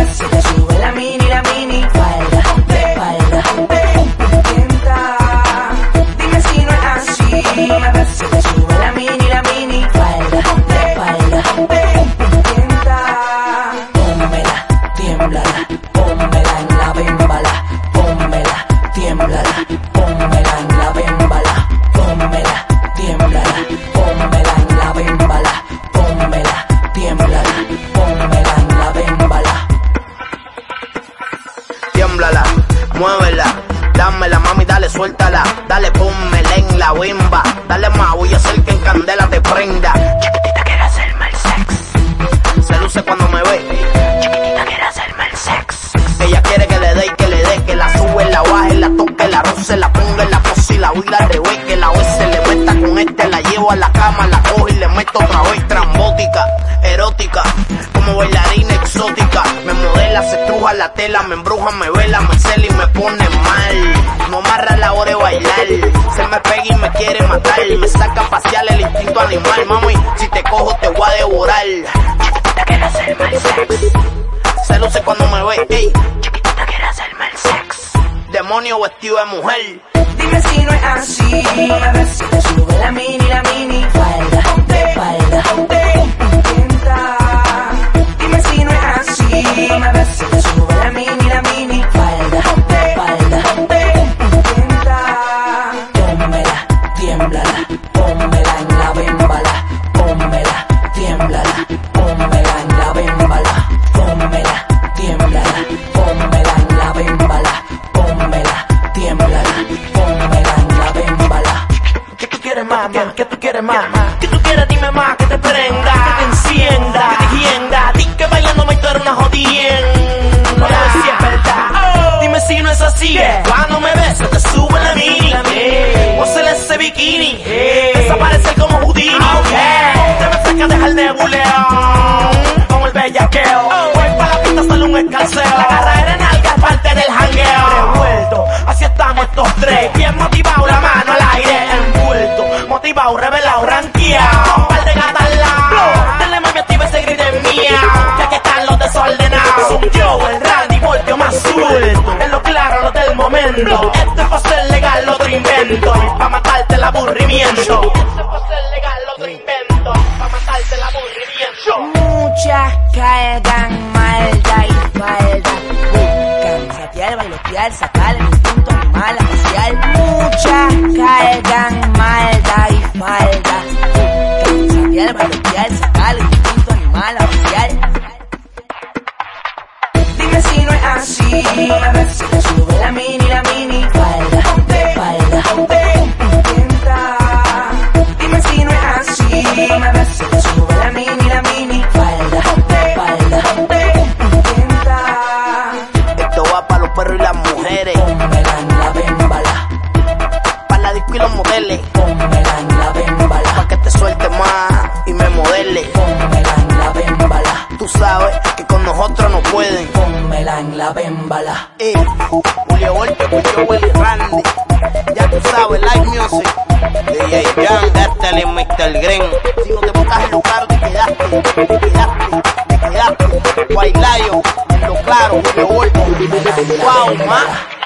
se te sube la mini falda, falda. Intenta, dime si no es así. A ver si te sube la mini falda, falda. Intenta, pónmela, tiémblala, pónmela en la bembala, pónmela, tiémblala, pónmela en la bembala, pónmela, tiémblala, pónmela en la bembala, pónmela, tiémblala, pónmela en la bembala. Tiémblala, muévela, dámela mami, dale, suéltala, dale, pónmela en la bemba, dale más, voy a hacer que en candela te prenda. Chiquitita quiere hacerme el sex, Se luce cuando me ve, chiquitita quiere hacerme el sex. ella quiere que le dé y que le dé, que la sube, la baje, la toque, la roce, la ponga en la pose y la huila al revés, que la vez se le meta con la llevo a la cama, la cojo y le meto otra vez, trambótica, erótica, como bailarina exótica, me modela, se estruja la tela, me embruja, me vela, me cela y me pone mal, no amarra la hora de bailar, se me pega y me quiere matar, me saca a pasear el instinto animal, mami, si te cojo te voy a devorar, Chiquitita quiere hacerme el sex, se luce cuando me ve, ey, chiquitita quiere hacerme el sex. demonio vestido de mujer. Dime si no es así, a ver si te sube la mini falda, falda. Intenta, dime si no es así, a ver si te sube la mini falda, falda. Intenta, pónmela, tiémblala, pónmela en la bembala, pónmela, tiémblala, pónmela en la bembala, pónmela, tiémblala, pónmela en la bembala, pónmela, tiémblala, pónmela en la bembala. ¿Qué tú quieres más? ¿Qué tú quieres más? ¿Qué tú quieres? Dime más, que te prenda, que te encienda, que te hienda. Di que bailando me eres una jodienda. A ver si es verdad. Dime si no es así. Cuando me ves se te sube la mini. Pónsele ese bikini. Desaparecer como Houdini. Te me fresca, deja el nebuleón. Como el bellaqueo. Voy pa' la pista, sale un escalceo. La carrera en alga es parte del jangueo. Revuelto, así estamos estos tres. Bien motivado, la mano al aire. Envuelto, motivado, revelado, ranqueado. Un par de gatas al lado. Dale mami, activa ese grito en mía. Que aquí están los desordenados. Soy yo, el Randy, volteo más suelto. En lo claro, lo del momento. Esto es pa' ser legal, otro invento. Y pa' matarte el aburrimiento. Esto es pa' ser legal, otro invento. Pa' matarte el aburrimiento. Muchas cargan maldad y falda, buscan saciar, bailotear, sacar el instinto animal a pasear. Muchas cargan maldad y falda, buscan saciar, bailotear, sacar el instinto animal a pasear. Dime si no es así, a ver si te sube la mini falda, falda. Intenta, dime si no es así, a ver si te sube la mini falda, falda. Intenta, Esto va para los perros y las mujeres. pónmela en la bembala, Para la disco y los modeles. pónmela en la bembala, Pa' que te suelte más y me modele. pónmela en la bembala, Tú sabes que con nosotros no pueden. pónmela en la bembala. Julio Volpe, Julio Willy Randy. Ya tú sabes, live music. DJ Young, Gattel y Mr. Green. Si no te botas en lo claro, te quedaste. White Lion, en lo claro, Julio Volpe. Wow, ma.